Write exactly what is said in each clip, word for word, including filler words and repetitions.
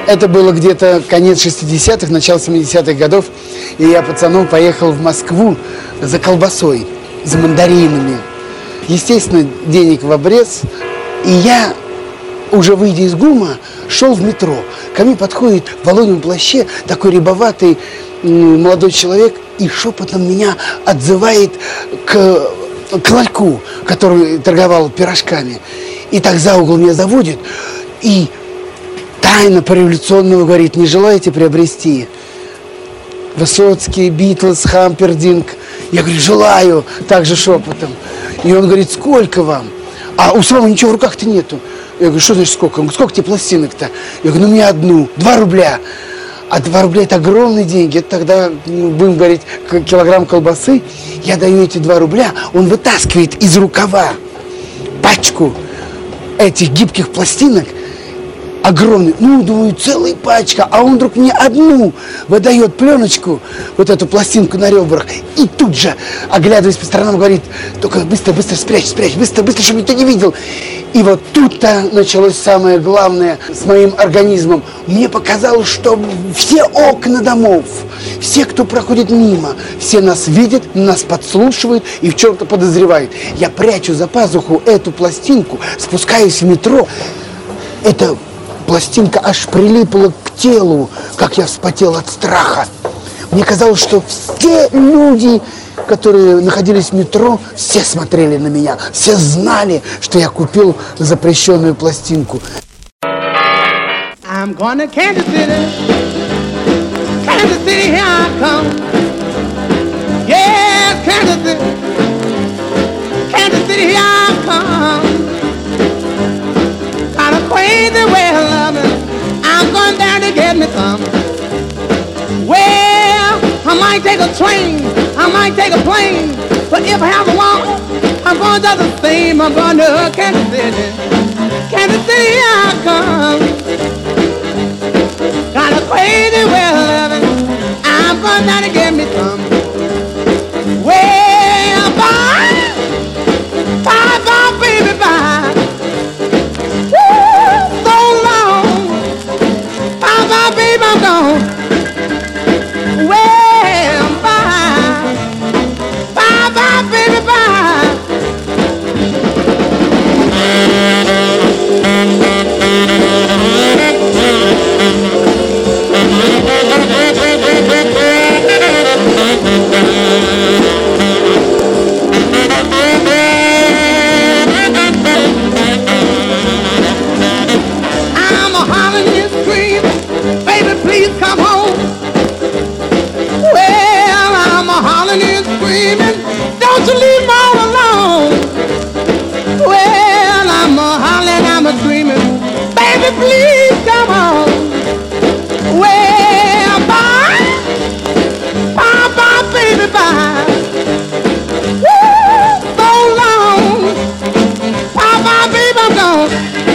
Это было где-то конец шестидесятых, начало семидесятых годов. И я пацаном поехал в Москву за колбасой, за мандаринами. Естественно, денег в обрез. И я, уже выйдя из ГУМа, шел в метро. Ко мне подходит в воловьем плаще такой рябоватый молодой человек и шепотом меня отзывает к, к ларьку, который торговал пирожками. И так за угол меня заводит и тайно по-революционному говорит: не желаете приобрести Высоцкий, Битлз, Хампердинг? Я говорю: желаю, также шепотом. И он говорит: сколько вам? А у самого ничего в руках-то нету. Я говорю: что значит сколько? Он говорит: сколько тебе пластинок-то? Я говорю: ну мне одну, два рубля. А два рубля это огромные деньги. Это тогда, ну, будем говорить, килограмм колбасы. Я даю эти два рубля, он вытаскивает из рукава пачку этих гибких пластинок, огромный, ну, думаю, целая пачка, а он вдруг мне одну выдает пленочку, вот эту пластинку на ребрах, и тут же, оглядываясь по сторонам, говорит: только быстро, быстро спрячь, спрячь, быстро, быстро, чтобы никто не видел. И вот тут-то началось самое главное с моим организмом. Мне показалось, что все окна домов, все, кто проходит мимо, все нас видят, нас подслушивают и в чем-то подозревают. Я прячу за пазуху эту пластинку, спускаюсь в метро. Эта пластинка аж прилипла к телу, как я вспотел от страха. Мне казалось, что все люди, которые находились в метро, все смотрели на меня, все знали, что я купил запрещенную пластинку. I'm going to Kansas City. Kansas City, here I come. Yeah, Kansas City. Kansas City, here I come. Got a crazy way of loving. I'm going down to get me some. Well, I might take a train, I might take a plane, but if I have to walk, I'm going to the same. I'm going to Kansas City. Kansas City, here I come. Got a crazy way of loving. I'm going down to get me some. Well, bye, bye, bye, baby, bye. Woo, so long. Bye, bye, baby, I'm gone. Well, bye, bye, bye, baby, bye. I'm a hollering and screaming, baby, please come home. Well, I'm a hollering and screaming, don't you leave me all alone. Well, I'm a hollering, I'm a screaming, baby, please come home. Well, bye, bye, bye, baby, bye. Woo, so long. Bye, bye, baby, I'm gone.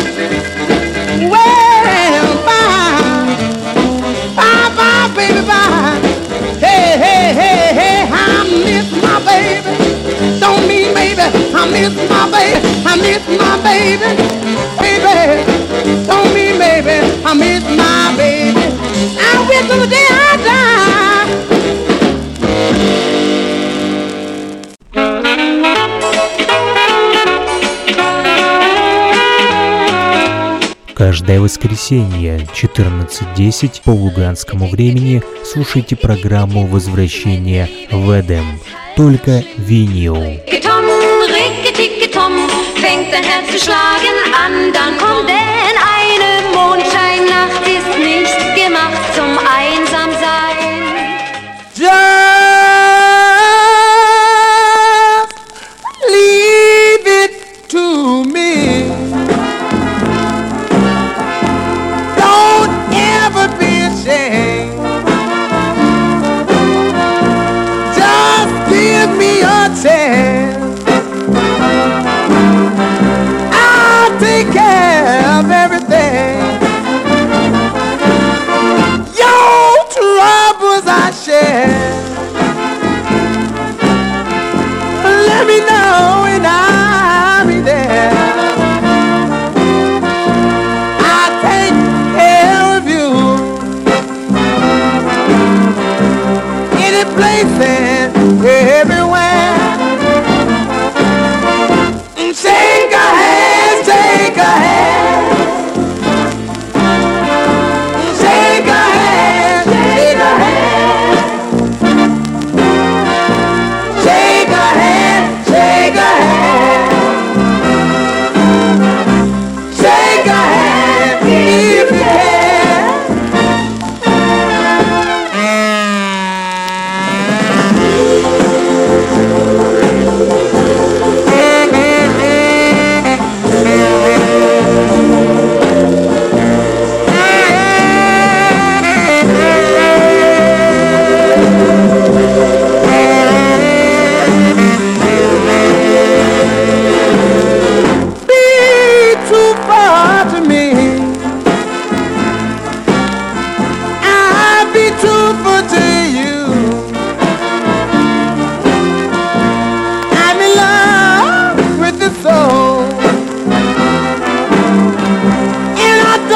Well, bye, bye, bye, baby, bye. Hey, hey, hey, hey, I miss my baby. Don't mean maybe, I miss my baby. I miss my baby. Baby, don't mean maybe, I miss my baby. I wish till the day I die. Каждое воскресенье четырнадцать десять по луганскому времени слушайте программу «Возвращение в Эдем». Только винил. Tom, ricke, Tom, fängt dein Herz zu schlagen an, dann kommt denn eine Mondscheinnacht, ist nicht gemacht zum Einsamsein. Just leave it to me. Don't ever be ashamed. Just give me a chance. I'll take care of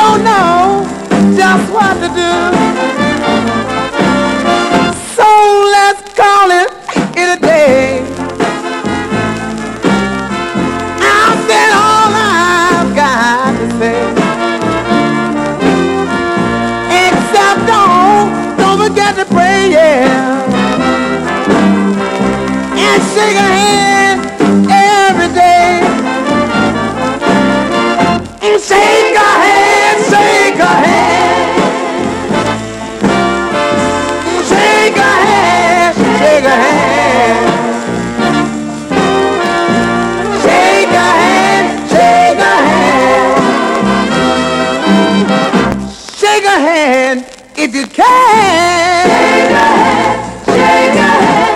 don't know just what to do. So let's call it in a day. I've said all I've got to say. Except don't, don't forget to pray, yeah. And shake a hand every day. And shake a hand, shake a hand. Shake a hand, shake a hand. Shake a hand, shake a hand. Shake a hand if you can. Shake a hand, shake a hand.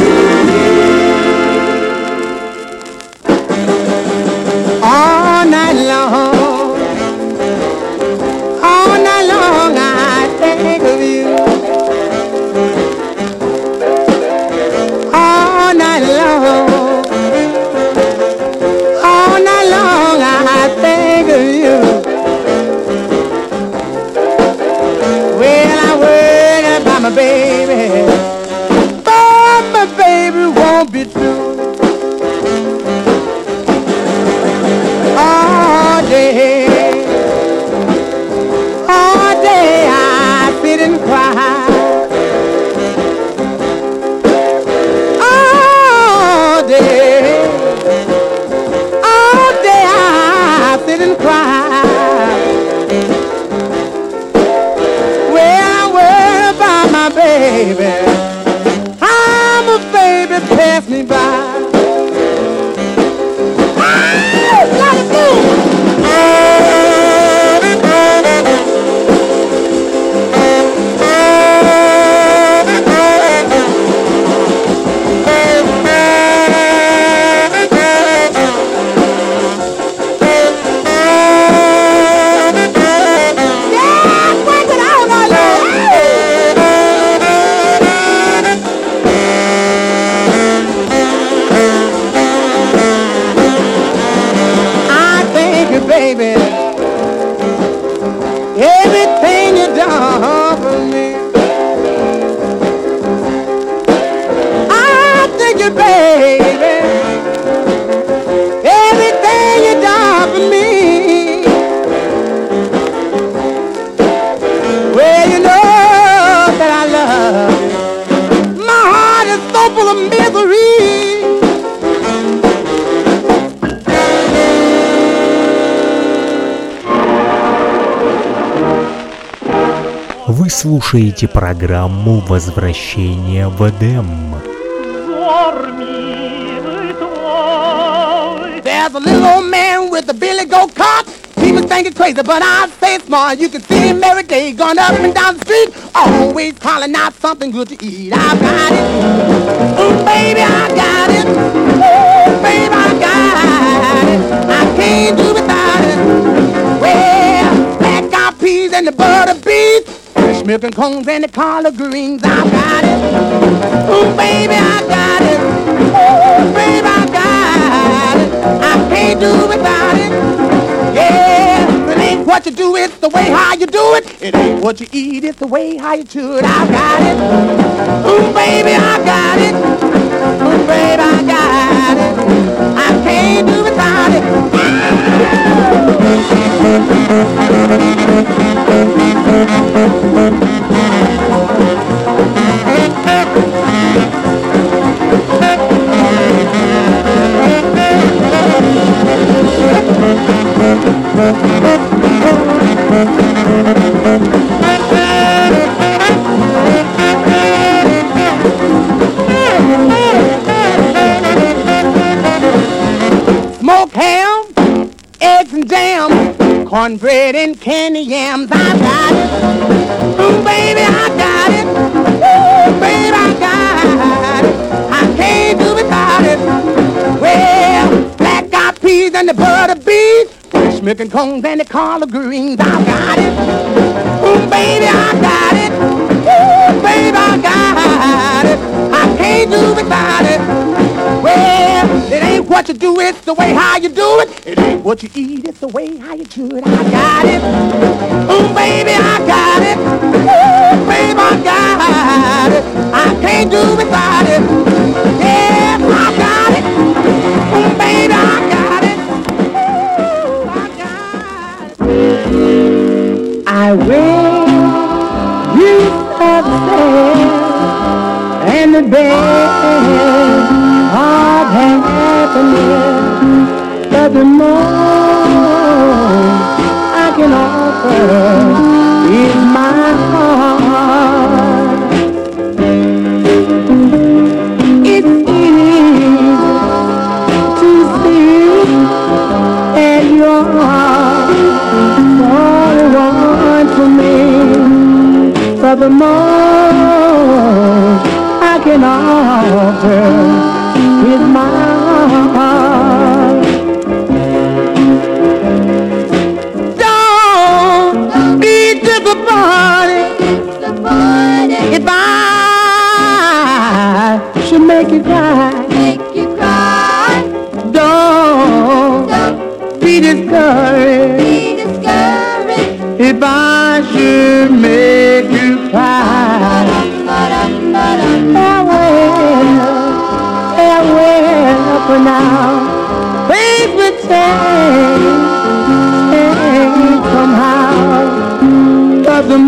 All night long, all night long I think of you. All night long, all night long I think of you. Well, I worry about my baby, but my baby won't be true. All day, all day I sit and cry. All day, all day I sit and cry. Well, I worry about my baby. I'm a baby, pass me by. Baby, everything you done for me, I thank you, baby, everything you done for me. Well, you know that I love you. My heart is so full of misery. Вы слушаете программу «Возвращение в Эдем». There's a little old man with a billy goat cart. People think it's crazy, but I say smart. You can see him every day going up and down the street, always calling out something good to eat. I got it. Ooh, baby, I got it. Ooh, baby, I got it. I can't do without it. Well, black-eyed peas and the butter beef, fresh milk and cones and the collard greens. I got it. Ooh, baby, I got it. Ooh, baby, I got it. I can't do without it. Yeah, it ain't what you do, it's the way how you do it. It ain't what you eat, it's the way how you chew it. I got it. Ooh, baby, I got it. Ooh, baby, I got it. I can't do without it. Smoked ham, eggs and jam, cornbread and candy yams. I got it. Ooh, baby, I got it. Ooh, baby, I got it. I can't do without it. Well, black-eyed peas and the butter beef, fresh milk and cones and the collard greens. I got it. Ooh, baby, I got it. Ooh, baby, I got it. I can't do without it. Well, it ain't what you do, it's the way how you do it. It ain't what you eat, it's the way how you chew it. I got it. that way you upstairs and the best of happiness, but the most I can offer is my heart. It's easy to see that your heart all the one for me, but the most I can offer is my heart. Don't be disappointed if I should make you cry. Make you cry. Don't be discouraged Be discouraged. if I should make you cry. Farewell, farewell for now. Things will change, change somehow. But the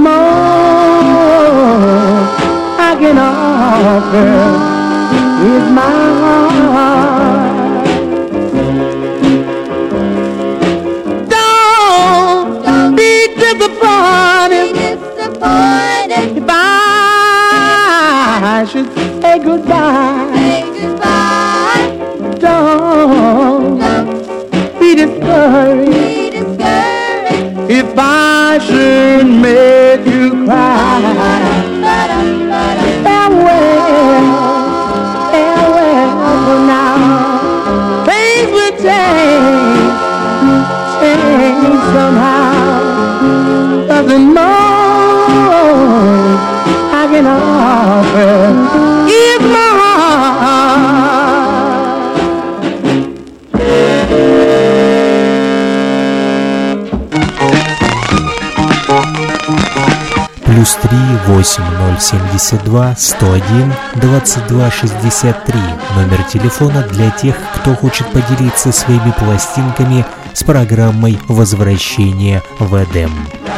most I can offer is my heart. Don't be disappointed Disappointed. if I should say goodbye. Say goodbye. Don't be discouraged Be discouraged. if I should make you cry. Farewell, farewell for now. Things will change, change somehow. But the most I can offer is my heart. Плюс три восемь ноль семьдесят два сто один двадцать два шестьдесят три. Номер телефона для тех, кто хочет поделиться своими пластинками с программой «Возвращение в Эдем».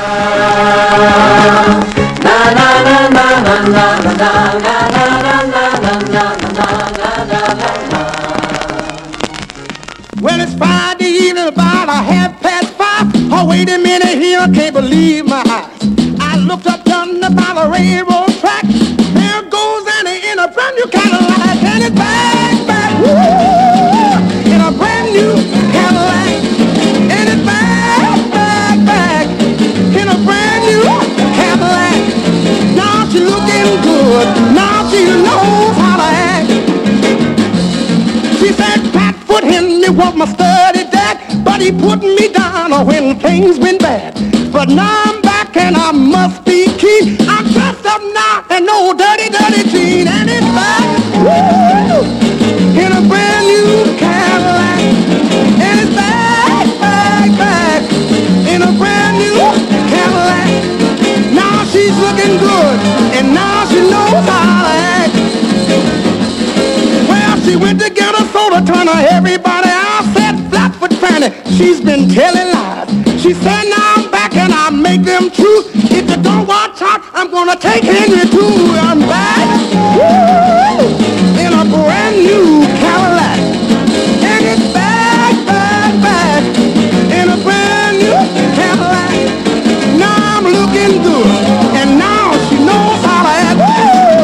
Well, it's Friday evening, about a half past five. Oh, wait a minute here, I can't believe my eyes. I looked up yonder by the railroad track. There goes Annie in a brand new Cadillac, and it's back, back, woo, in a brand new Cadillac, and it's back, back, back, in a brand new Cadillac. Now she looking good, now she knows how to act. She said, Pat, put him, me want my study deck, but he put me down when things went bad. But now I'm back and I must be keen. I'm dressed up now in no dirty, dirty jeans, and it's back, woo, in a brand new Cadillac, and it's back, back, back, in a brand new Cadillac. Now she's looking good, and now she knows how to act. Well, she went to get a soda, turn her everybody out, said Flatfoot Fanny, she's been telling lies. She said, now I'm back and I make them true. If you don't watch out, I'm gonna take Henry too. I'm back, woo, in a brand new Cadillac, and it's back, back, back, in a brand new Cadillac. Now I'm looking good, and now she knows how to act. Woo!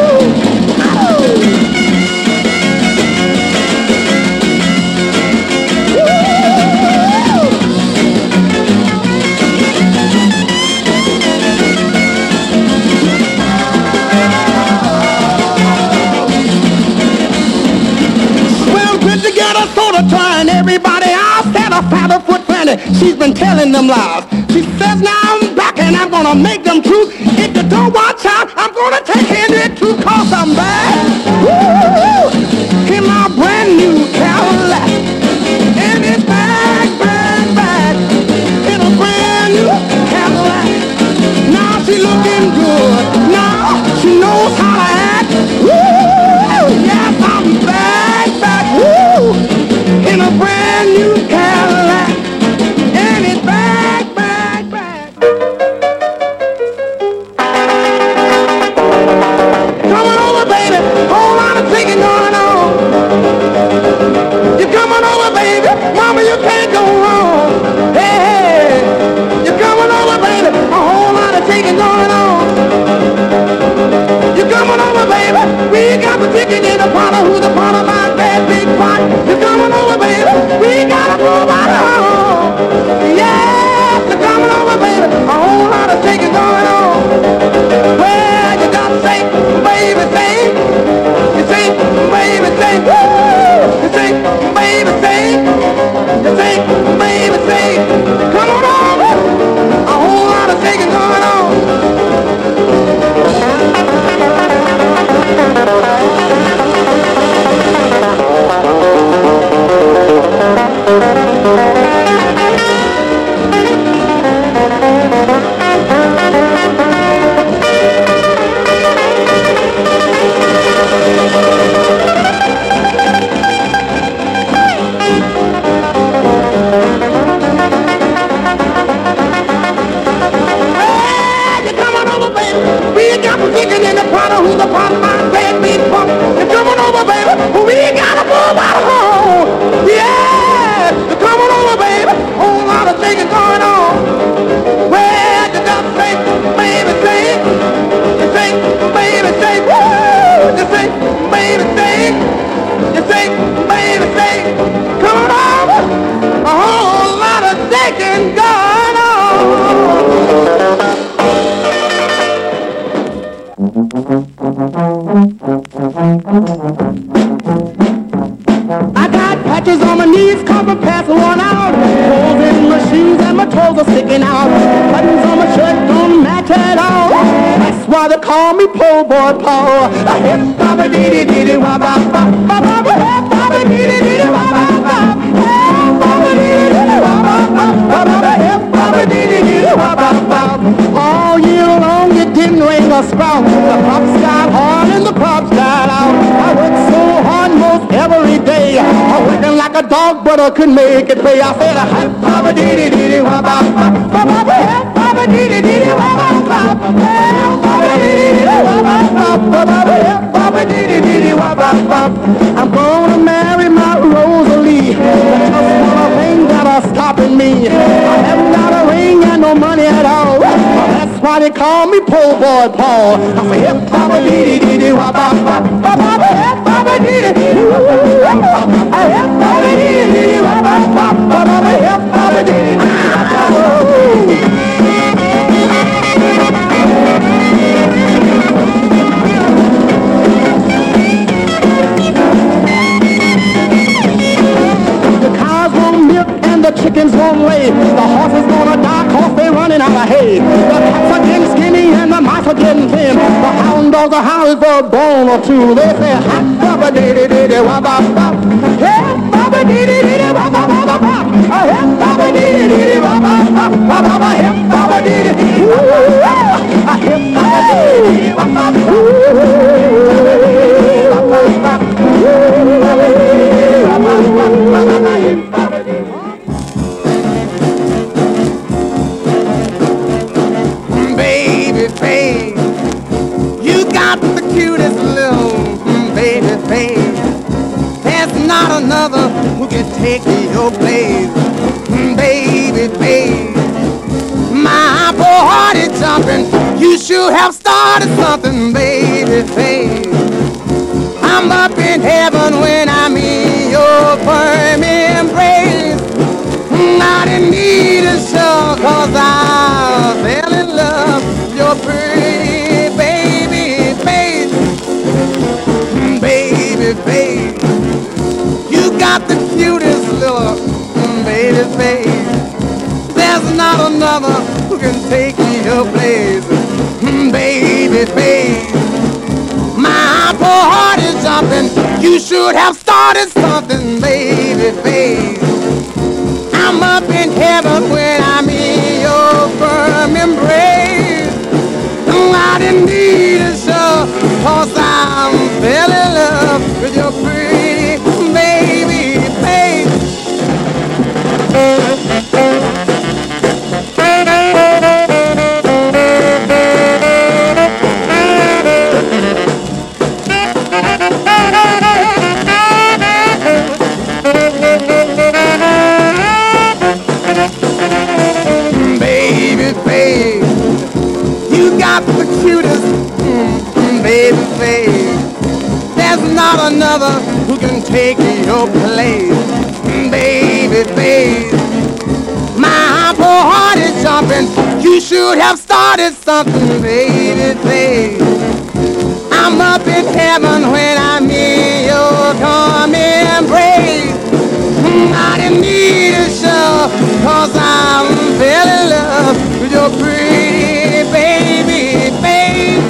Trying everybody else had a Flatfoot Fanny. She's been telling them lies. She says now I'm back and I'm gonna make them true. If you don't watch out, I'm gonna take Henry too, cause I'm back, woo, in my brand new Cadillac, and it's back, back, back, in a brand new Cadillac. Now she looking good, now she knows how to act. Woo, yes, I'm back, back, woo, in a brand new Cadillac, and it's back, back, back. shaking going on. You're coming over, baby. We got the ticket in the parlor. Who's the part of my bad big pot? You're coming over, baby. We gotta move out of home. Yeah, you're coming over, baby. A whole lot of shaking going on. Well, you got to say, baby, say. You say, baby, say. Woo! You say, baby, say. You say, baby, say. Come on over. A whole lot of shaking going on. Who's the part of my bad meat pump? You're coming over, baby. We gotta move out of home. Yeah, you're coming over, baby. Whole lot of things going on. Well, you got to say, baby, say. You say, baby, say. Woo! You say, baby, say. You say, baby, say. Coming over. A whole lot of thinking going on. I got patches on my knees, cover past worn out. Holes in my shoes and my toes are sticking out. Buttons on my shirt don't match at all. That's why they call me po' boy Paul. A hip baba dee dee dee wah ba ba ba ba ba hip baba dee dee dee wah ba ba hip baba dee dee dee wah ba ba ba ba hip baba dee dee dee wah ba ba. All year long it didn't ring a sprout. The crops got hard and the crops got out. I worked so hard most every day. I working like a dog, but I couldn't make it pay. I said, hip baba dee dee dee wah ba ba ba ba ba hip baba dee dee dee wah ba ba hip baba dee dee dee wah ba ba ba ba hip baba dee dee dee wah ba ba. I'm gonna marry my Rosalie. Just one thing that are stopping me. I haven't got a ring and no money at all. That's why they call me po' boy Paul. I say hip baba dee dee dee wah ba ba ba ba ba hip baba dee dee dee wah ba ba. I hip baba dee dee dee wah ba ba ba ba ba hip baba dee dee dee wah ba ba. The cows won't milk and the chickens won't lay. The horses gonna die cause they running out of hay. The cats are getting skinny and the mice are getting thin. The hound dogs are howling for a bone or two. They say hot baba dee dee dee dee wah ba ba. Hey baba dee dee dee dee wah ba ba ba ba. Hey baba dee dee dee dee wah ba ba ba ba ba. Hey baba dee dee dee wah ba ba. Hey baba dee dee dee wah ba ba. Baby, babe, you got the cutest little baby, babe. There's not another who can take your place, baby, babe. My poor heart is jumping. You should have started something, baby, babe. I'm up in heaven when I'm in your firm embrace. I didn't need a show cause I fell in love with your pretty baby face. Baby face, you got the cutest little baby face. There's not another who can take your place, baby face. My poor heart is jumping. You should have started something, baby face. I'm up in heaven when I'm in your firm embrace. I didn't need a show cause I fell in love with your pretty baby face. another who can take your place. Baby, baby, my poor heart is jumping. You should have started something, baby, baby. I'm up in heaven when I'm in your calm embrace. I didn't need a show, cause I fell in love with your pretty baby, baby.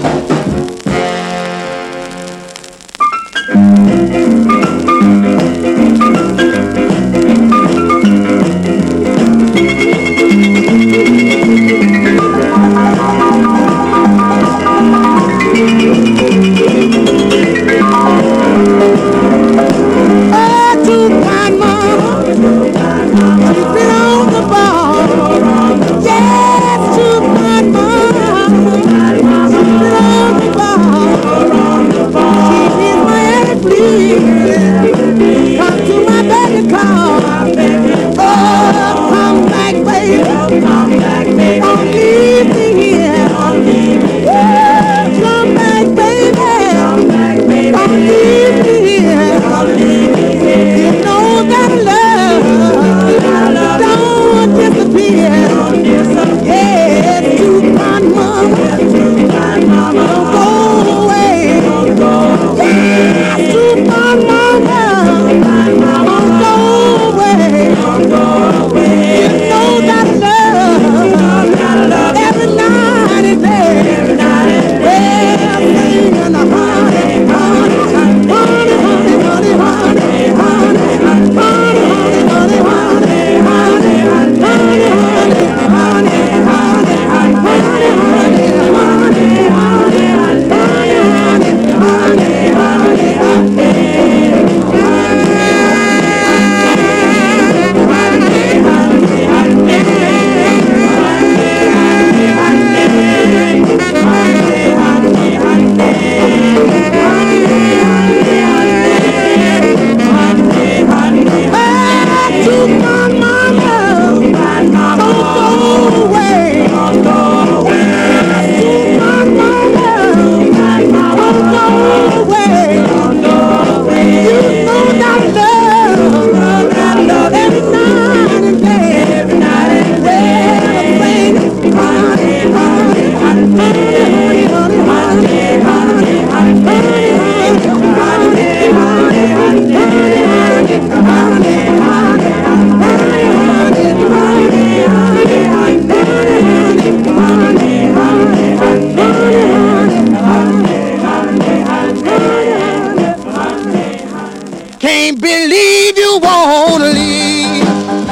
Can't believe you wanna leave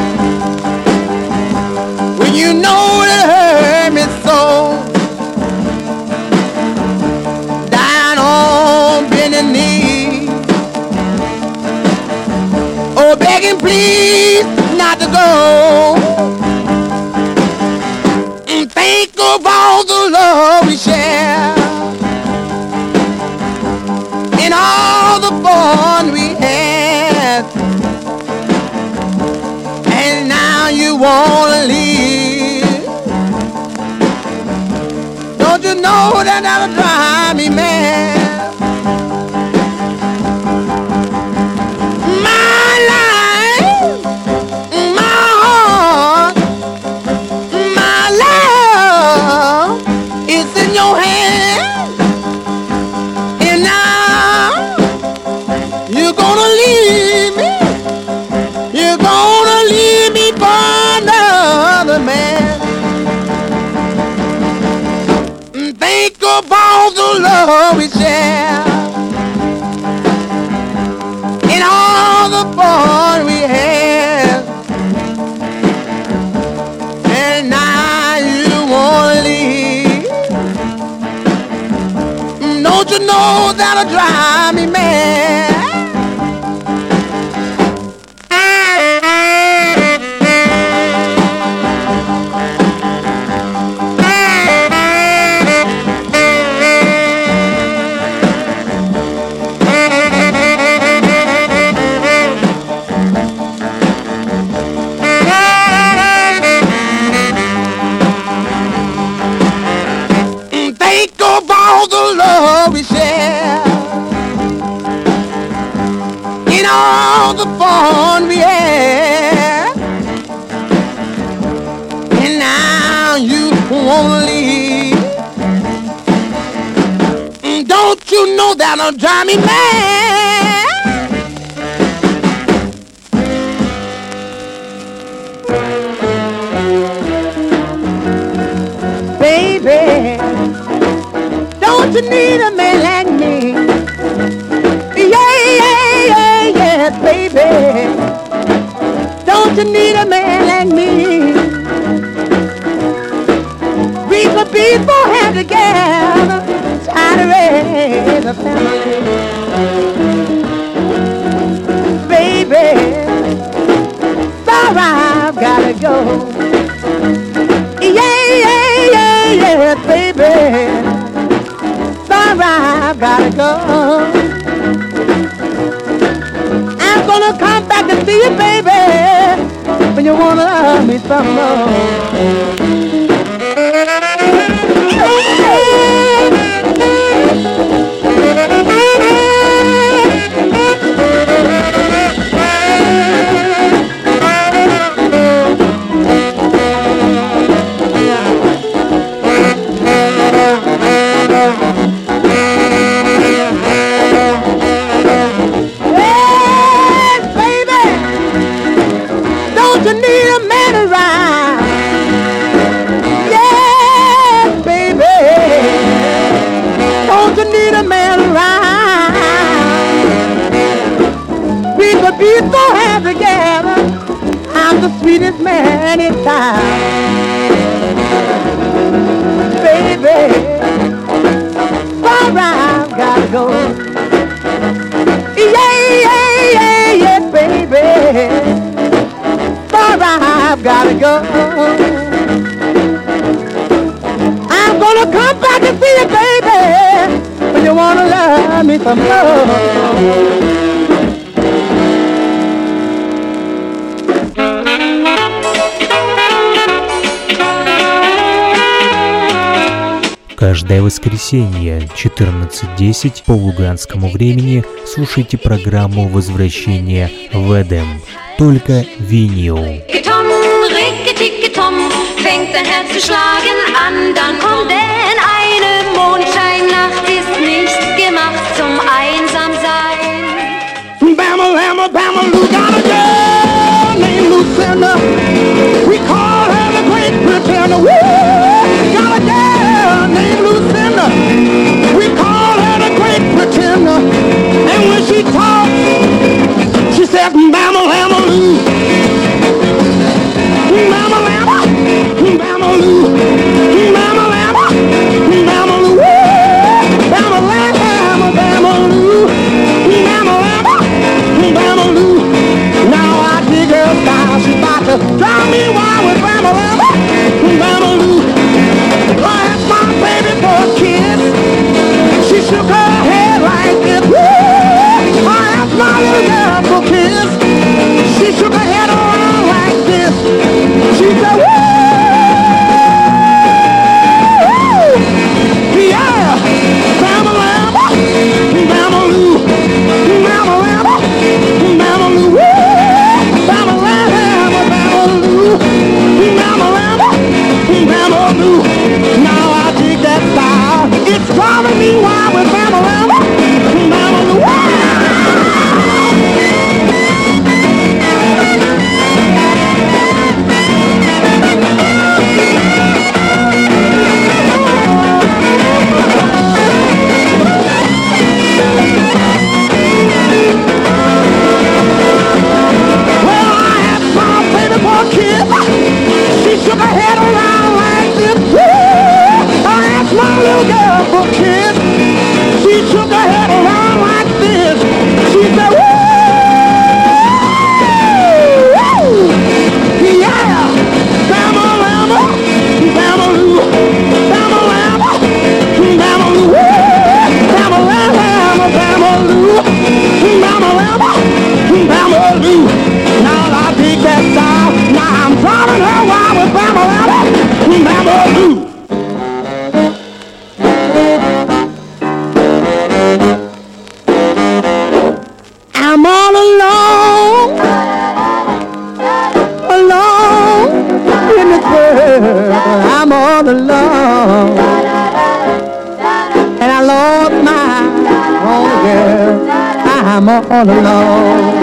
when you know it hurt me so. Down on bending knee, oh begging please not to go. And think of all the love we share and all the fun we had, and now you wanna leave. Don't you know that that'll drive me mad? My life, my heart, my love is in your hand, and now you're gonna leave me. You're gonna leave me for another man. Think of all the love we share and all the fun we had, and now you wanna leave. Don't you know that'll drive me mad? Think of all the love we share on, yeah. And now you wanna leave. Don't you know that'll drive me mad? Baby, don't you need a man like me? Yeah, yeah, yeah, yeah, baby. Don't you need a man like me? We could be four hands together, try to raise a family. Baby, sorry, I've gotta go. Yeah, yeah, yeah, yeah, baby. Sorry, I've gotta go. I'm gonna come back and see you, baby, when you wanna love me some more. We so happy together. I'm the sweetest man in town, baby. Sorry, I've gotta go. Yeah, yeah, yeah, yeah, baby. Sorry, I've gotta go. I'm gonna come back and see you, baby, when you wanna love me some more. Каждое воскресенье четырнадцать десять по луганскому времени слушайте программу «Возвращение в Эдем». Только винил. Tom, ricke, Tom, fängt dein Herz zu schlagen an, dann kommt denn eine Mondscheinnacht, ist nicht gemacht zum Einsamsein. Bama, Lama, Bama, Lou, got a girl named Lucinda. We call her the Great Pretender. Woo! Got a girl named Lucinda. We call her the Great Pretender. And when she talks, she says, Bama, Lama, Lou. Bama, Lama, Bama, Lou. Bama, Lama. I'm all alone.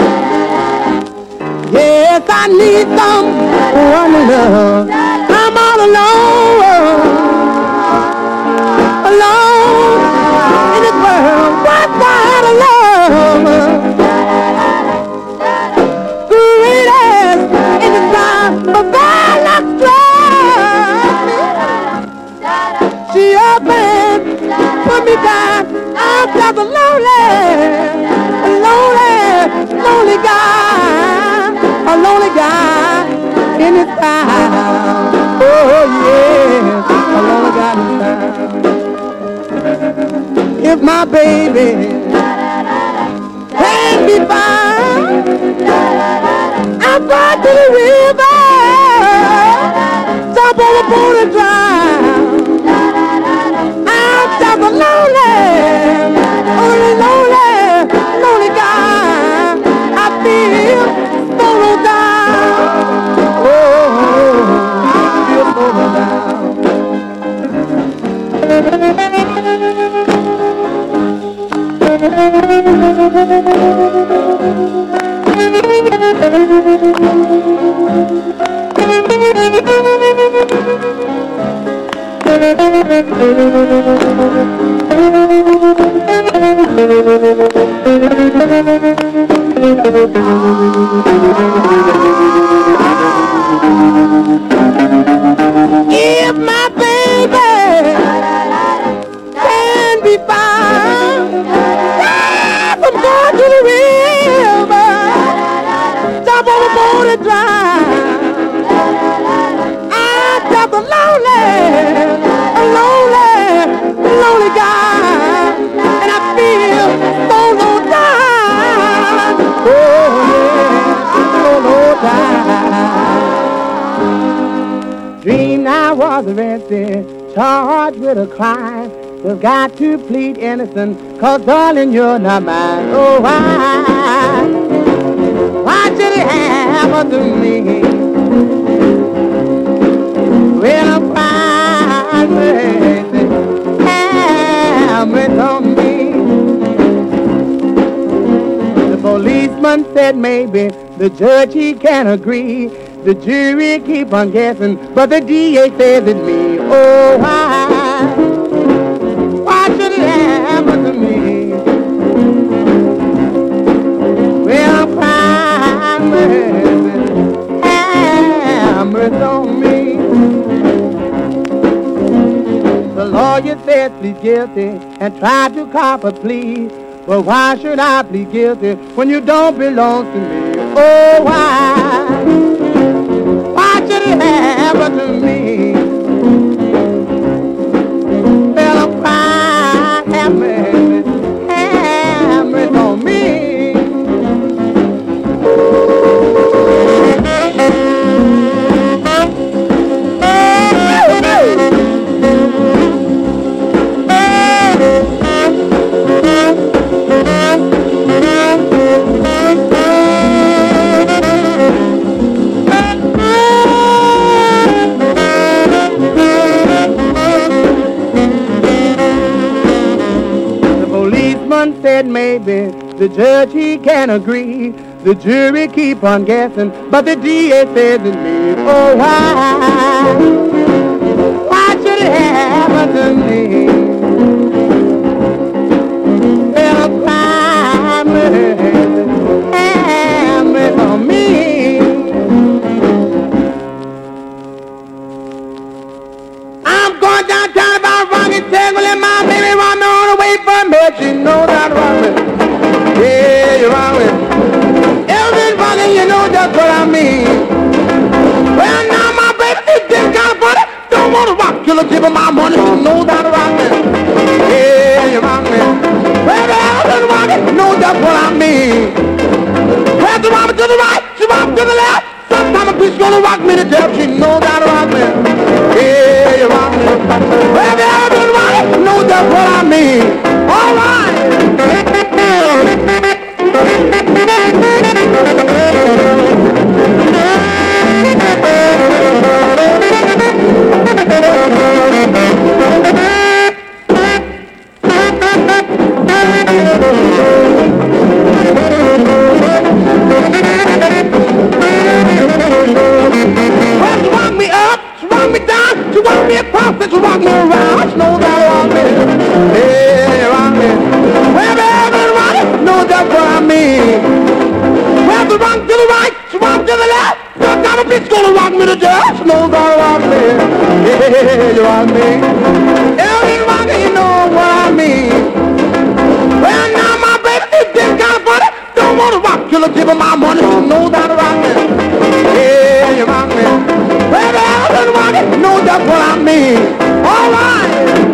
Yes, I need someone to love. I'm all alone, alone in this world. What's that love? Sweetest in the sun, but bad luck strike. She up and put me down. I'm just a lonely, lonely, lonely guy, a lonely guy in this town. Oh yes, a lonely guy in this town. If my baby can be found, I'm going to the river, jump on the boat and drown. I'm just a lonely, only lonely, lonely guy. I feel so low down. Oh, I feel so low down. If my baby can be found, yes, I'm going to the river, jump on the boat and drown. I'm just a lonely, a lonely, lonely guy, and I feel so low down. Oh yeah, so low down. Dreamed I was arrested, charged with a crime. Just got to plead innocent, cause darling, you're not mine. Oh, why? Why did it happen to me? Well, I'm fine, baby, have it on me. The policeman said maybe, the judge he can agree. The jury keep on guessing, but the D A says it's me. Oh, why? Why should it happen to me? Well, I'm crying, baby, have it on me. The lawyer said plead guilty and tried to cop a plea. But why should I plead guilty when you don't belong to me? Oh, why? Why should it happen to me? Well, I'm crying, have mercy, have mercy on me. Said maybe the judge he can agree. The jury keep on guessing, but the D A says it's me. Oh, why? Why should it happen to me? Well, I'm crying, have mercy on me. I'm going downtown about Rocky Tangle and my baby want me on the way for me. She knows how to rock me. Yeah, you rock me. Everybody, you know just what I mean. Well, now my baby is this kind of funny. Don't want to rock till I give her my money. She knows how to rock me. Yeah, you rock me. Well, everybody rock it, know just what I mean. Well, she rock me to the right, she rock me to the left. Sometimes a bitch gonna rock me to death. She knows how to rock me. Yeah, you rock me. Well, everybody rock it, know just what I mean. All right. rock, know that rock me. Hey, rock me. Well, everybody knows that's what I mean. Well, the rock to the right, rock to the left. That kind of bitch gonna rock me to death. Know that rock me. Hey, you rock me. Everybody, you know what I mean. Well, now my baby, this this kind of funny. Don't wanna rock till the tip of my money. You know that rock me. Hey, you rock me. Well, everybody knows that's what I mean. All right.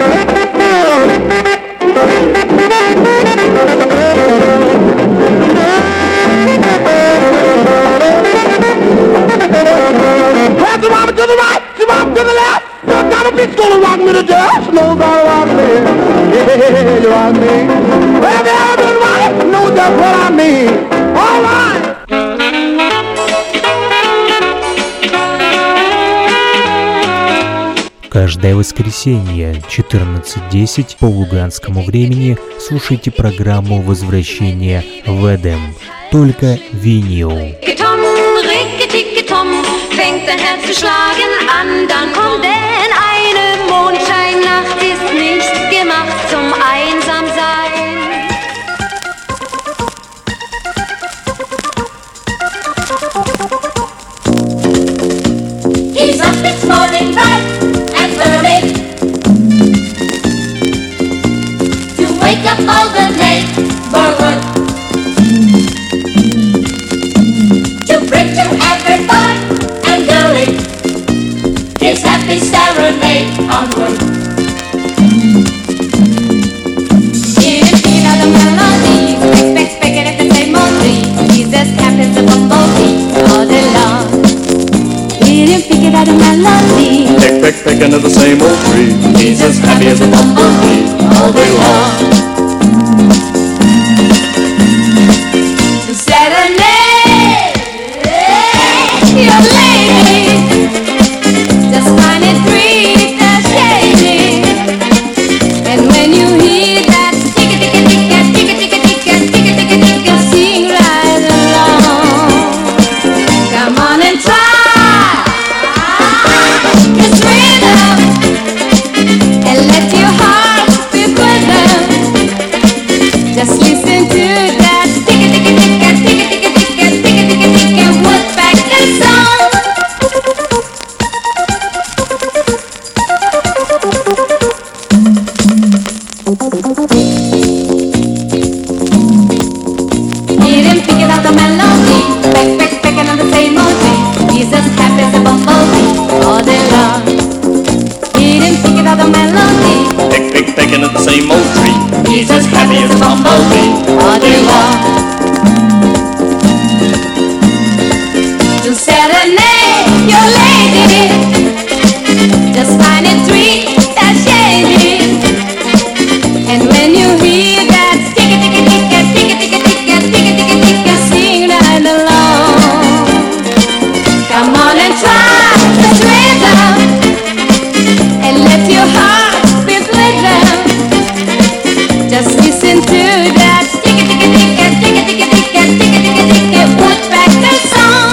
Pass the rubber to the right, the rubber to the left. That kind of bitch gonna rock me to death. No, gonna rock me. Yeah, you rock me. Well, everybody knows that's what I mean. All right. Каждое воскресенье четырнадцать десять по луганскому времени слушайте программу «Возвращение в Эдем». Только винил. Tom, Ricke, Tom, fängt dein Herz zu schlagen an, dann kommt denn eine Mondscheinnacht, ist nicht gemacht zum Einsamsein. He's up this morning bright and early to wake up all the neighborhood, to bring to every boy and girlie his happy serenade onward. He's got a melody, speck, speck, specking at the same old tree. He's as happy as a bumblebee all day long. Hear him picking out a melody, Peck, peck, pecking at the same old tree. He's as happy as a bumblebee all day long. to serenade your lady, just find it sweet and shady. And when you hear that ticka ticka ticka ticka ticka ticka ticka ticka ticka, sing right along. Come on and try this rhythm and let your heart be with them. Just listen to that ticka ticka ticka ticka ticka ticka ticka ticka ticka, wood back the song. Hear him picking out the melody, peck peck pecking on the same old tree. He's as happy as a bumblebee all day long. Hear him picking out the melody, Peck, peck, pecking at the same old tree. he's as happy as a bumblebee all day long. To serenade your lady, just find it sweet and shady. And when you hear that ticka ticka ticka ticka ticka ticka ticka ticka ticka, sing right along. Come on and try this rhythm and let your heart be with them. Just listen to that ticka ticka ticka ticka ticka ticka ticka ticka ticka, put back the song.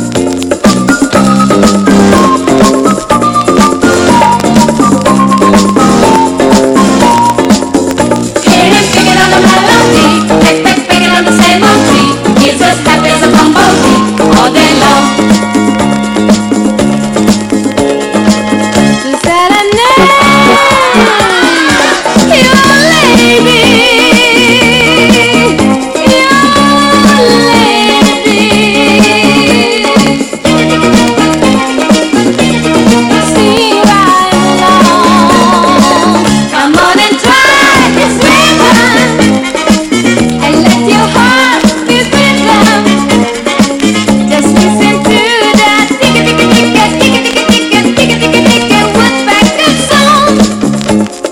Hear him picking on the melody, peck peck pecking on the same old tree. He's as happy as a bumblebee all day long. To serenade your lady, your lady. Sing right along. Come on and try this rhythm and let your heart be with them. Just listen to that ticka ticka ticka ticka ticka ticka ticka ticka ticka, wood back that song.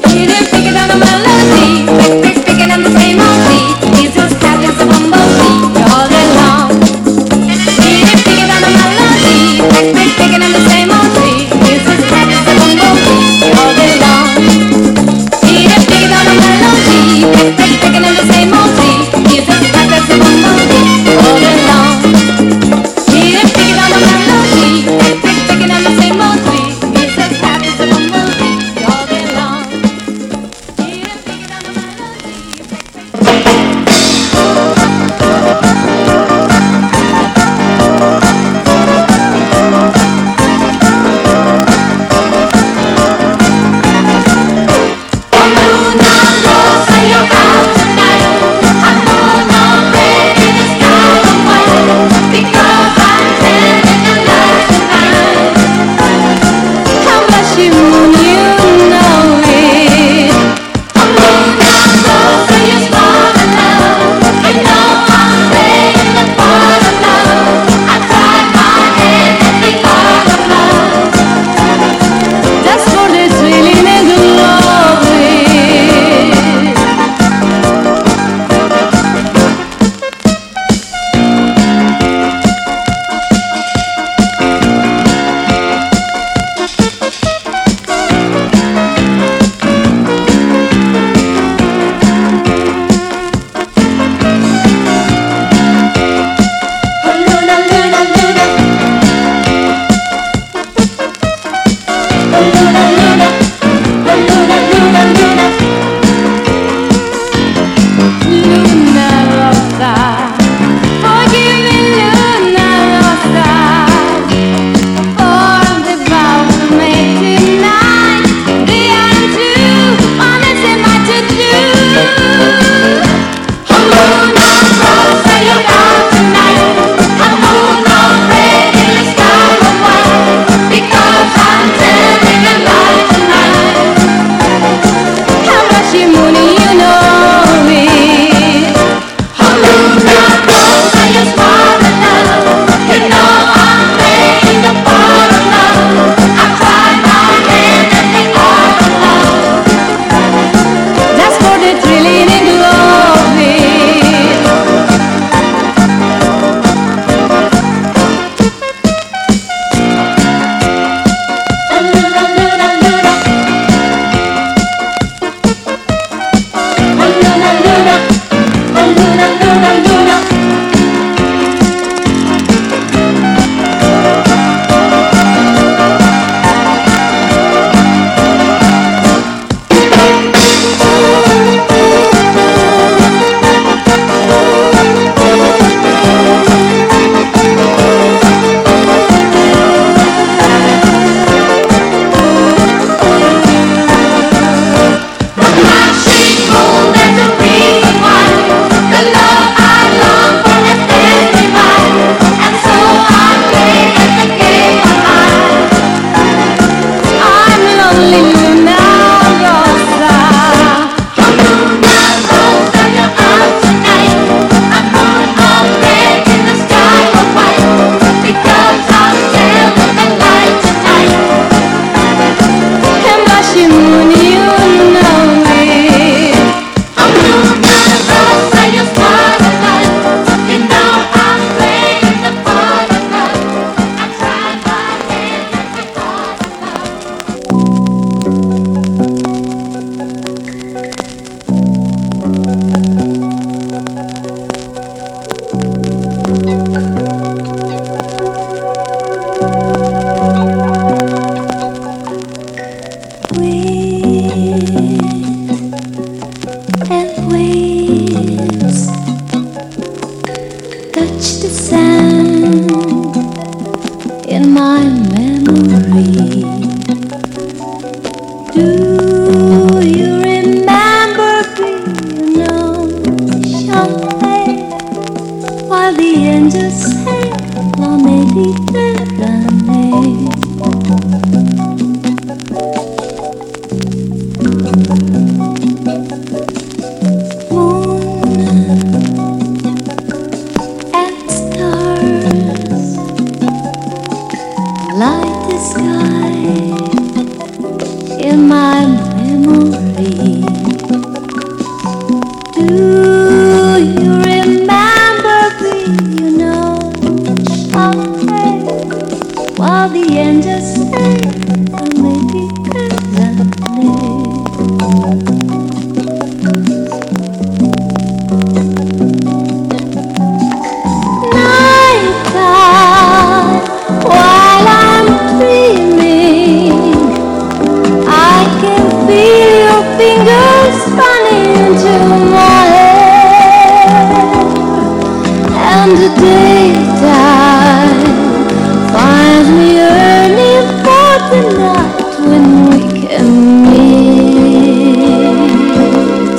melody. Do you remember me? You know, okay. While the angels say, I may be presently. Nighttime, while I'm dreaming, I can feel your fingers running into my hair. And the daytime finds me yearning for the night when we can meet.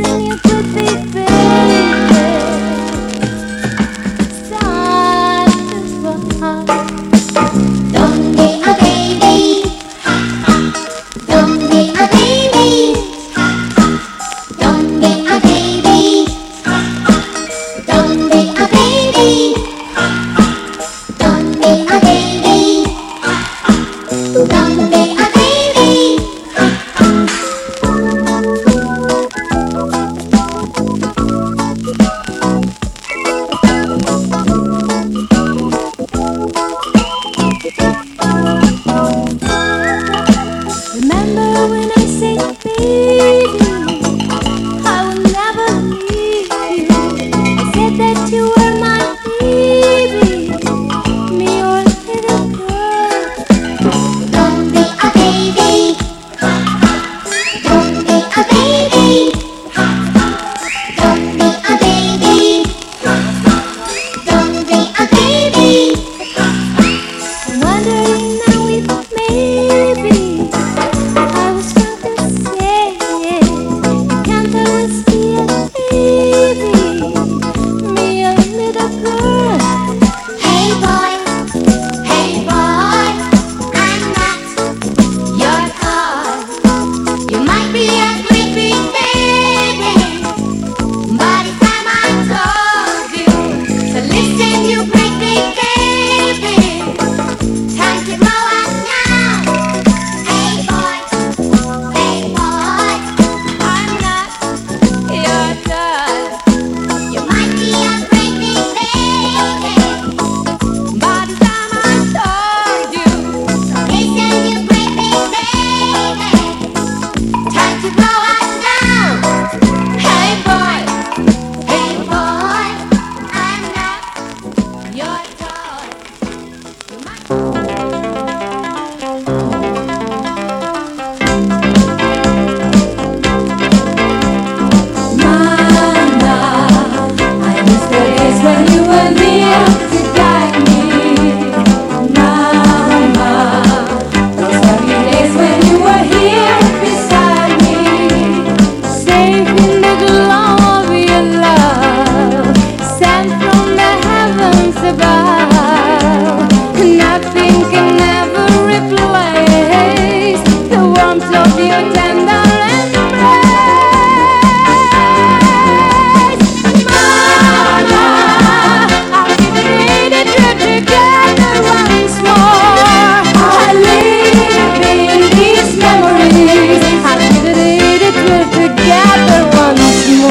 Together once more.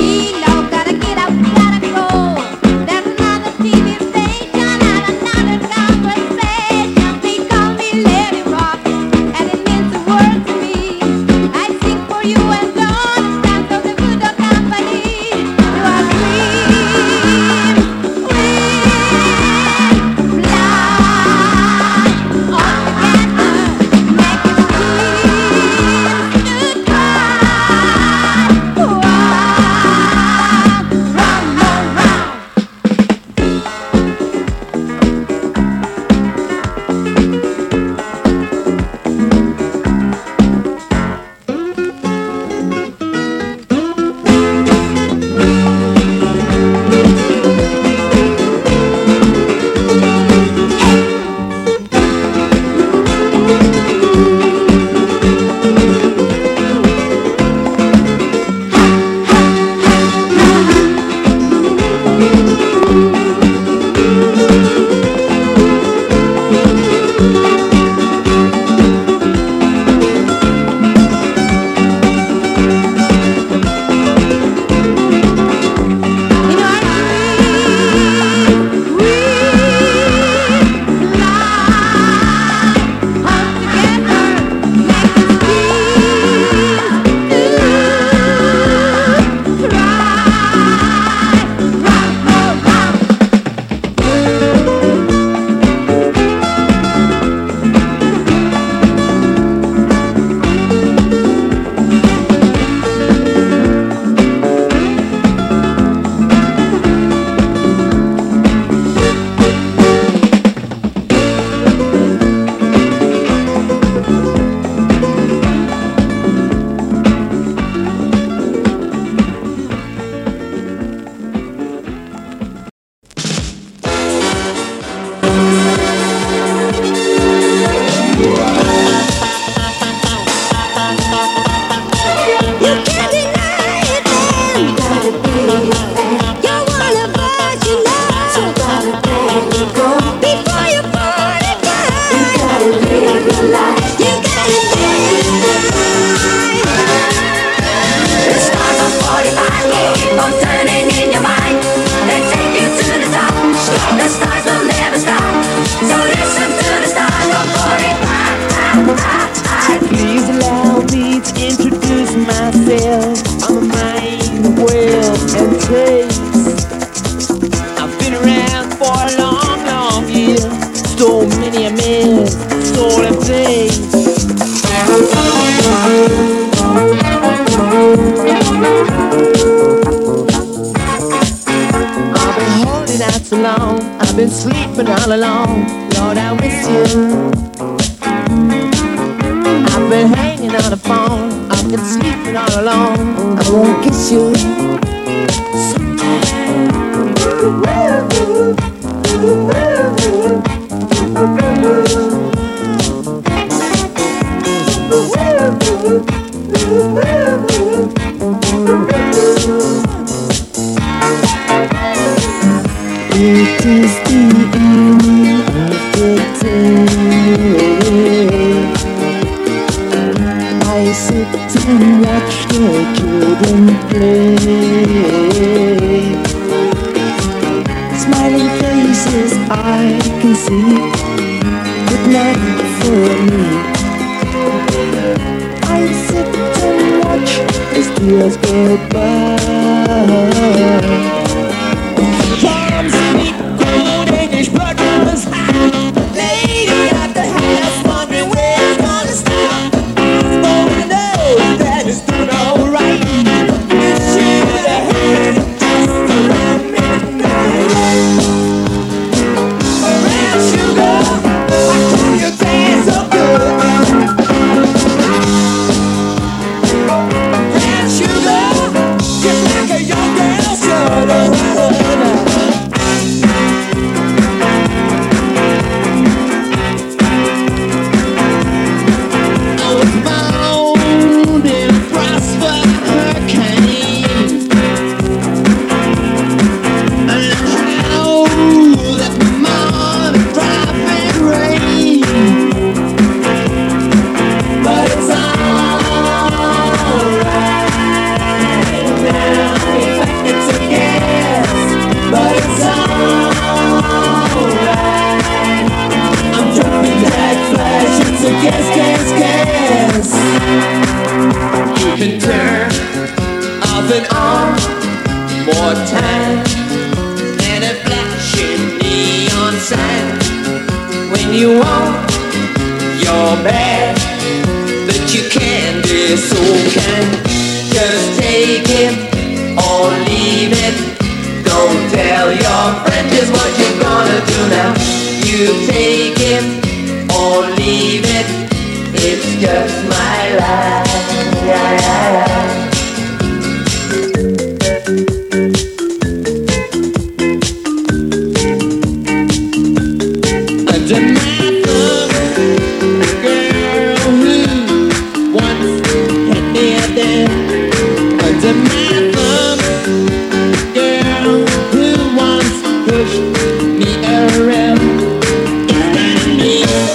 Sugar, just like a young on more time and a flashing neon sign. When you want your bad, but you can't be so kind. Just take it or leave it. Don't tell your friend just what you're gonna do now. You take it or leave it. It's just my life. Under my thumb, girl who once had me down. Under my thumb, girl who once pushed me around. It's not me.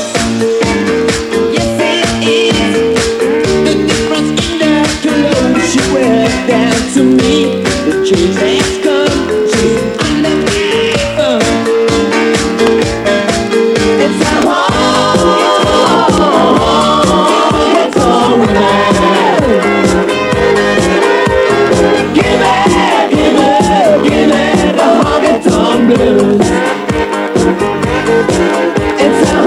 Yes, it is. The difference in the clothes she wears down to me. The change has come. She's under my thumb. It's a home. It's all right. Give it, give it, give it the honky-tonk blues. It's a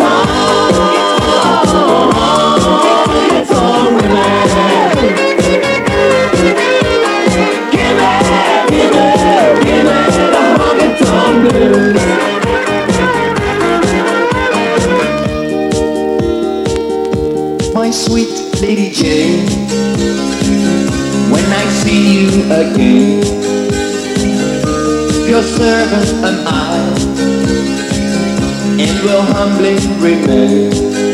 honky-tonk blues. Give it, give it, give it the honky-tonk blues. My sweet Lady Jane, when I see you again, your servant am I, and will humbly remain.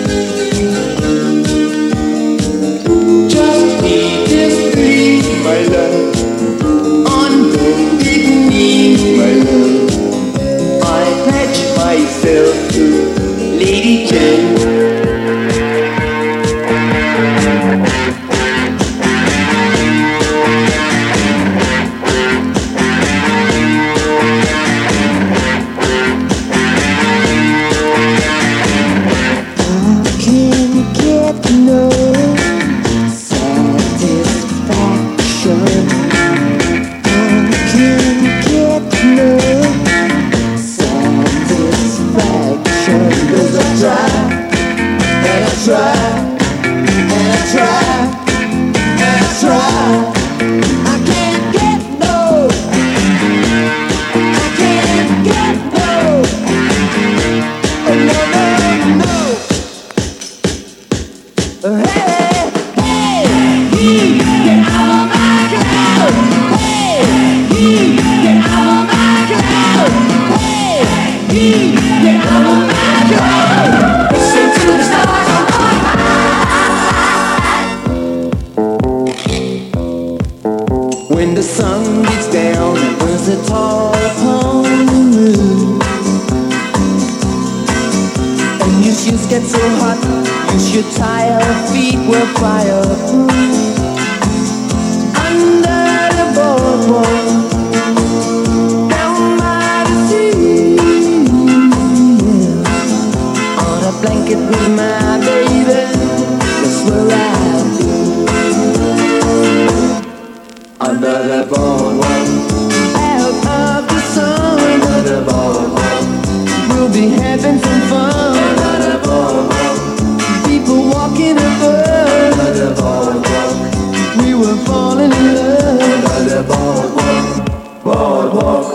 Just need this plea, my love, on bended knee, my love. I pledge myself to Lady Jane. When the sun gets down and burns it all upon the moon, and your shoes get so hot, your tired feet will fireproof. Under the boardwalk, down by the sea, yeah. On a blanket with my baby, that's where I'll be. Under the boardwalk, out of the sun. Under the boardwalk, we'll be having some fun. Under the boardwalk, people walking above. Under the boardwalk, we were falling in love. Under the boardwalk, boardwalk.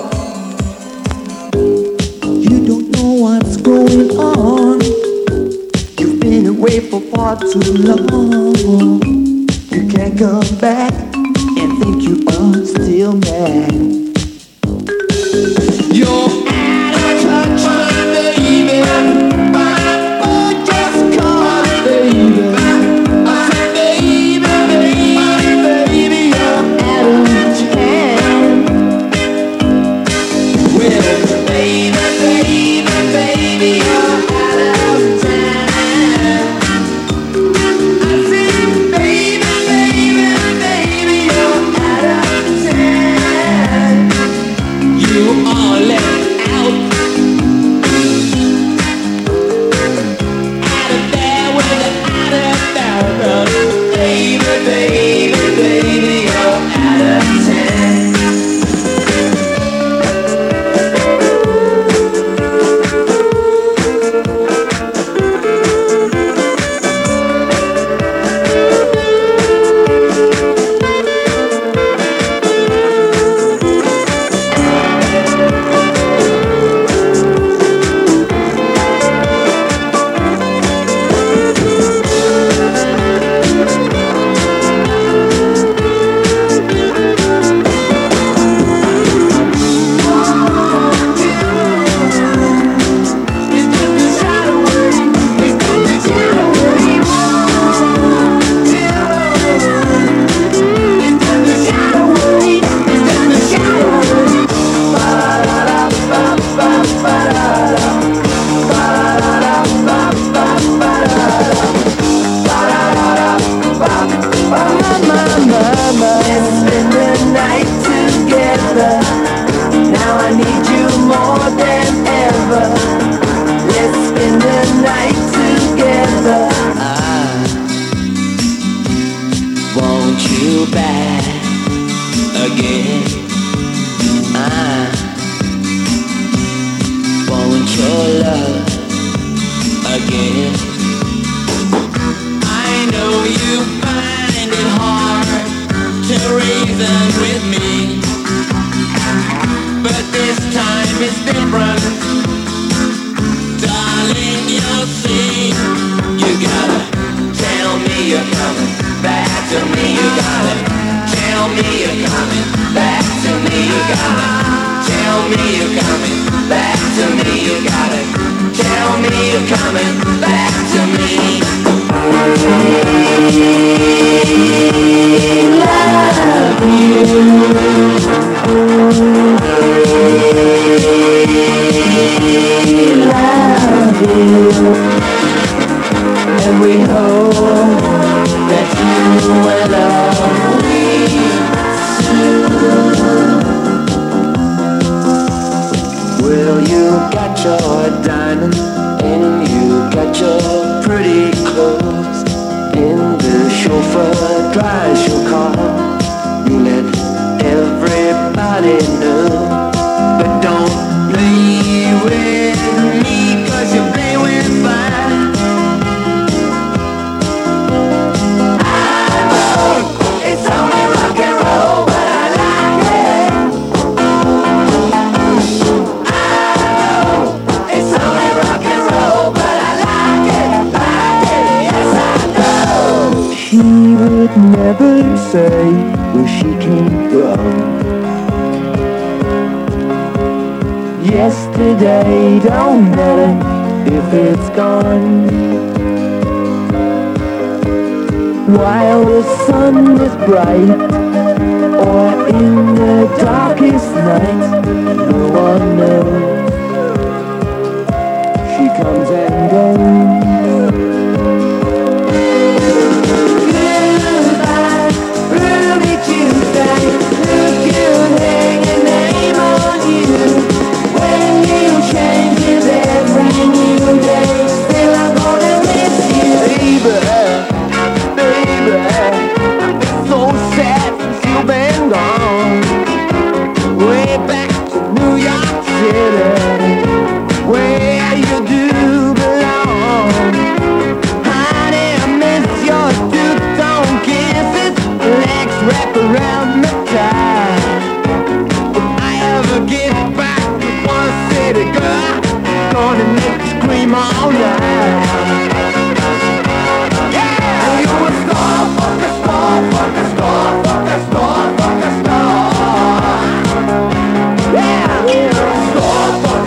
You don't know what's going on. You've been away for far too long. You can't come back and think you are still mad. You're out of touch, my baby. My boy just called it, baby. I said, baby, baby, baby, you're out of town. Well, baby, baby, baby, you're out of town. I said, baby, baby, baby, you're out of town. your love again. I know you find it hard to reason with me, but this time it's different. Darling, you'll see. You gotta tell me you're coming back to me. You gotta tell me you're coming back to me. You gotta tell me you're coming back to me. You gotta tell me you're coming back to me. Love you, love you, and we hope that you will always soon. Well, you got your diamonds and you got your pretty clothes. In the chauffeur drives your car. You let everybody know, but don't play with me, 'cause you play with fire. I know it's only rock and roll, but I like it. I know it's only rock and roll, but I like it, like it, yes I know. She would never say where she came from. Yesterday don't matter if it's gone. While the sun is bright or in the darkest night, no one knows. She comes and goes. Goodbye, Ruby Tuesday. Look good, hang a name on you. When you change with every new day, still I'm gonna miss you. Baby, baby, I've been so sad since you've been gone. Way back to New York City, where you do belong. Honey, I miss your two-tone kisses, legs wrapped around the tie. If I ever get back to one city, girl, gonna make you scream all night. Yeah, you a star, fuck a star, fuck a star, fuck a star, fuck a star. Yeah, you're a star, fuck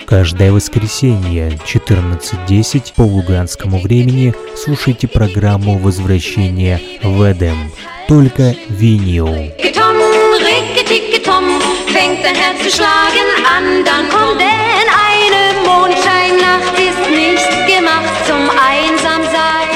Каждое воскресенье четырнадцать десять по луганскому времени слушайте программу «Возвращение в Эдем». Только винил. Tom, Ricke, Tom, fängt dein Herz zu schlagen an, dann kommt denn eine Mondscheinnacht, ist nicht gemacht zum Einsamsein.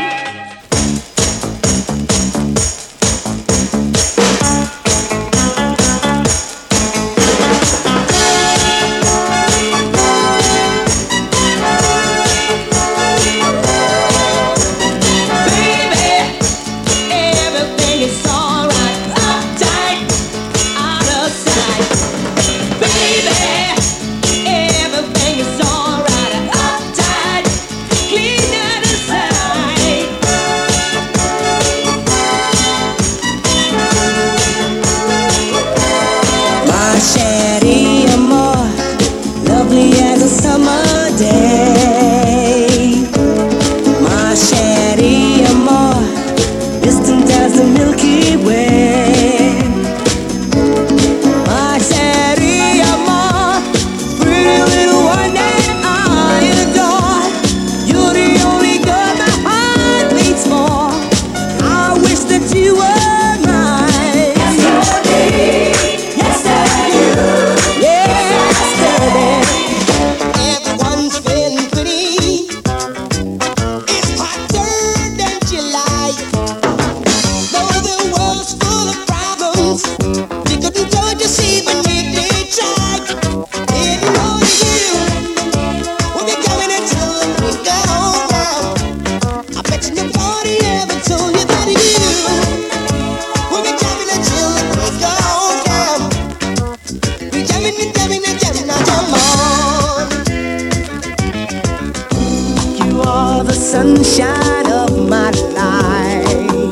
Sunshine of my life,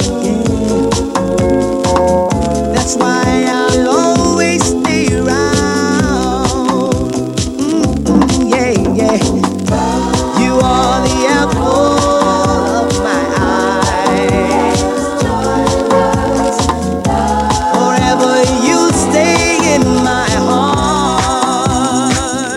that's why I'll always stay around. Mm-mm, yeah, yeah. You are the apple of my eye. Forever you'll stay in my heart.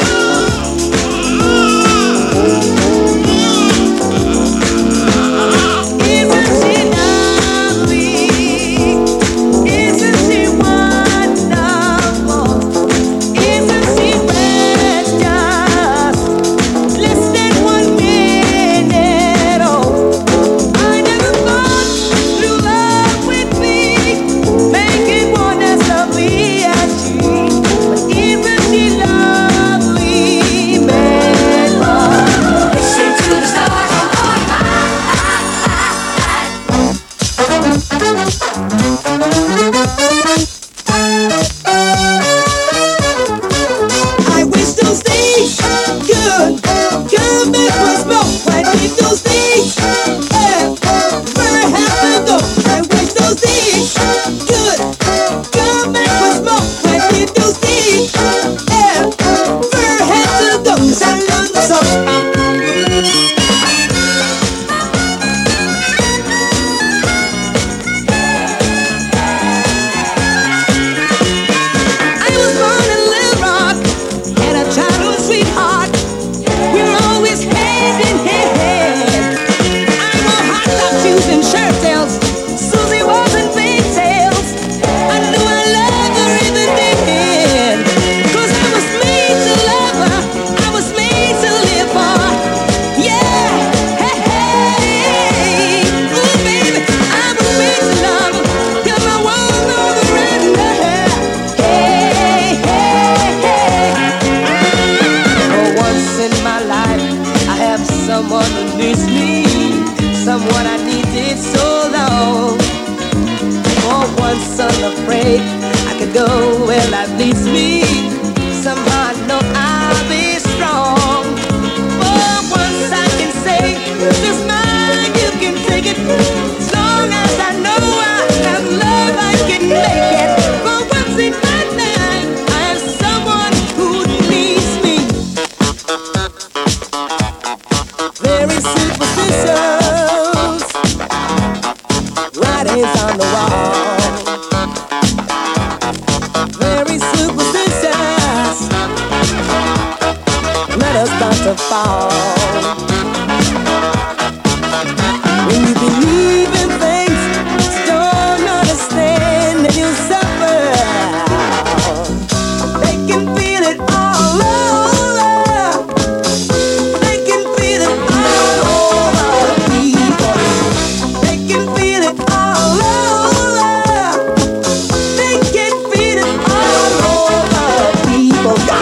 Someone who needs me, someone I needed so long. For once unafraid, I could go where life leads me. Somehow I know I'll be strong. For once I can say, this is mine, you can take it. As long as I know I have love, I can make it. For once in my life, I have someone who needs me. Very superstitious writings on the wall. Very superstitious to fall. When you believe in things you don't understand, and you suffer, they can feel it all over. They can feel it all over people. They can feel it all over. They can feel it all over people. Go!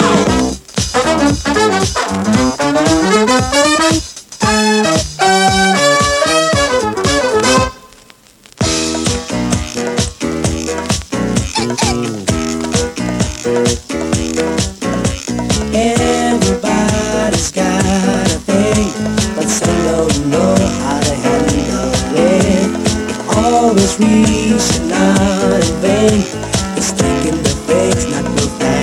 Everybody's got a thing, but some don't know how to handle it. Always reaching out in vain. It's taking the things not to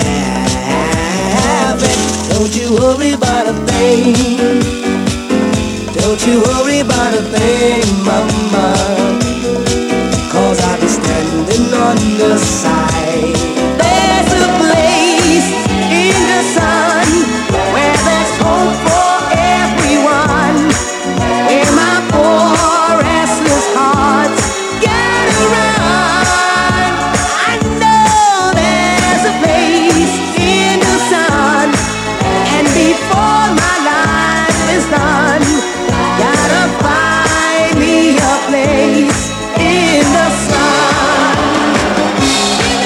have it. Don't you worry about a thing. Don't you worry about a thing, mama. Cause I'll be standing on the side. There's a place in the sun where there's hope for everyone. Where my poor restless hearts get around. I know there's a place in the sun, and before my life is done, gotta find me a place in the sun.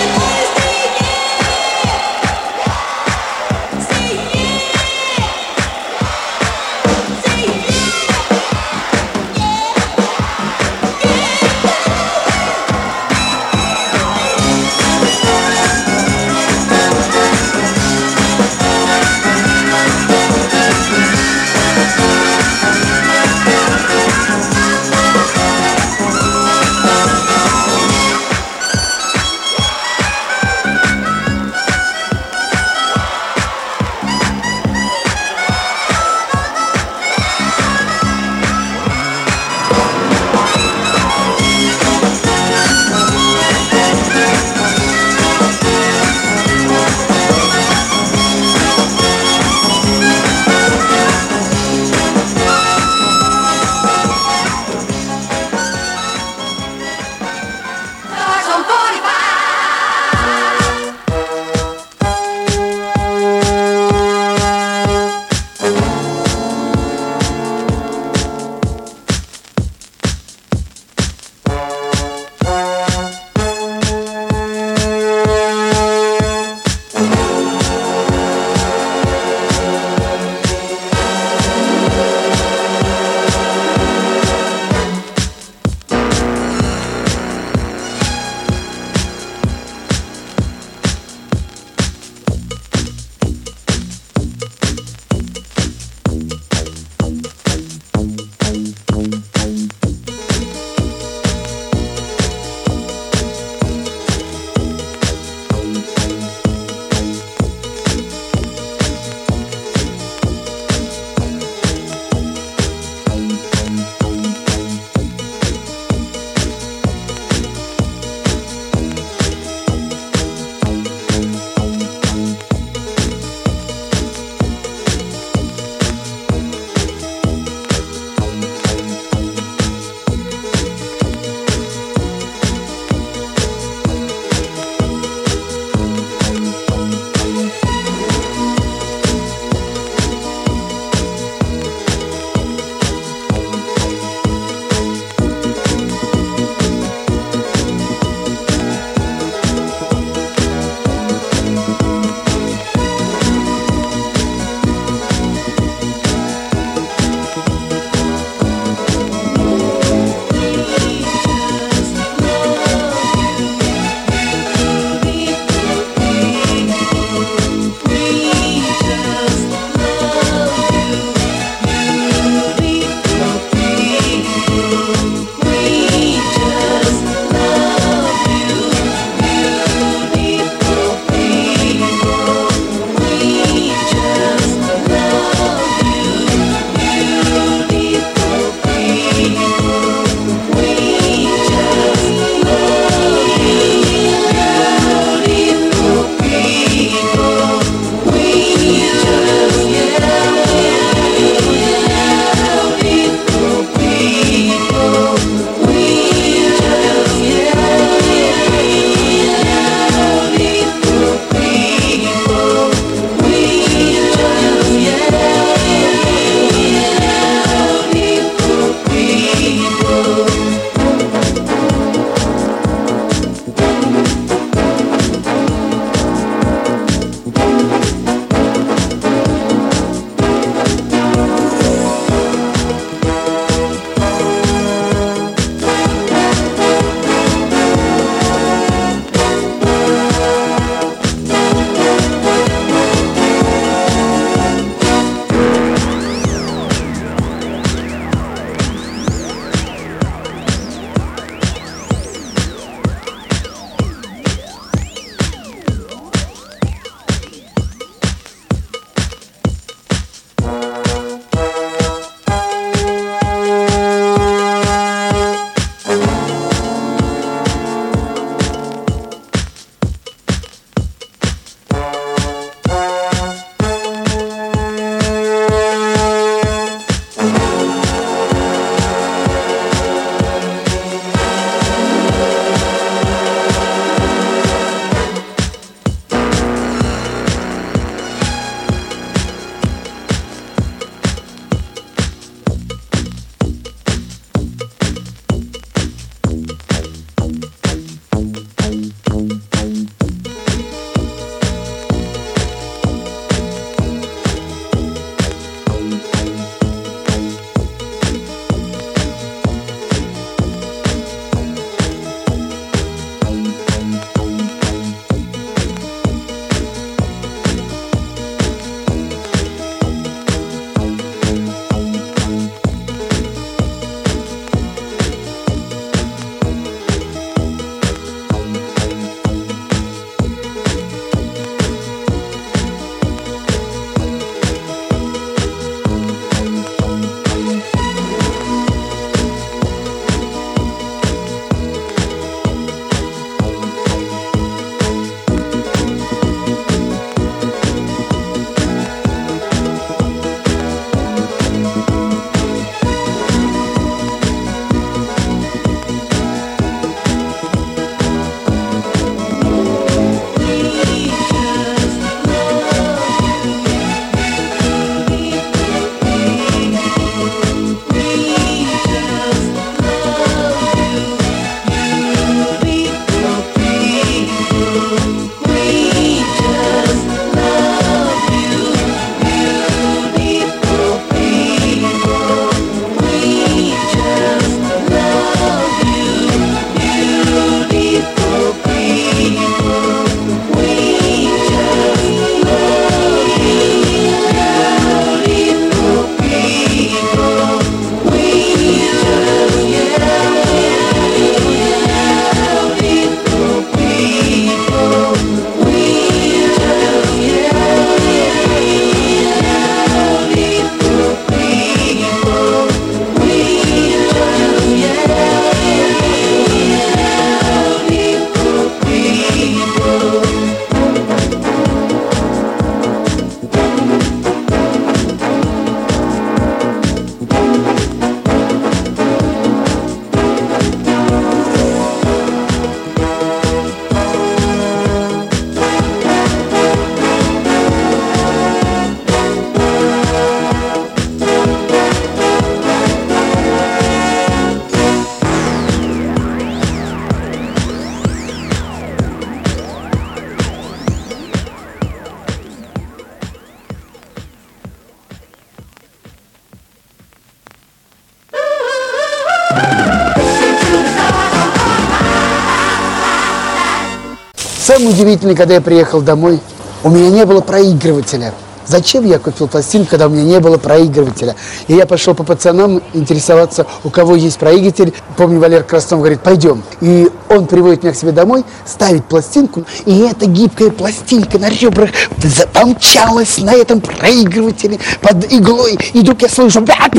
самое удивительное, когда я приехал домой, у меня не было проигрывателя. Зачем я купил пластинку, когда у меня не было проигрывателя? И я пошел по пацанам интересоваться, у кого есть проигрыватель. Помню, Валер Краснов говорит, пойдем. И он приводит меня к себе домой, ставит пластинку, и эта гибкая пластинка на ребрах помчалась на этом проигрывателе под иглой. И вдруг я слышу... Я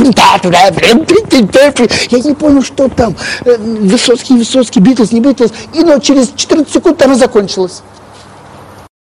не понял, что там. Высоцкий, Высоцкий, Битлз, не Битлз. И но через четырнадцать секунд она закончилась.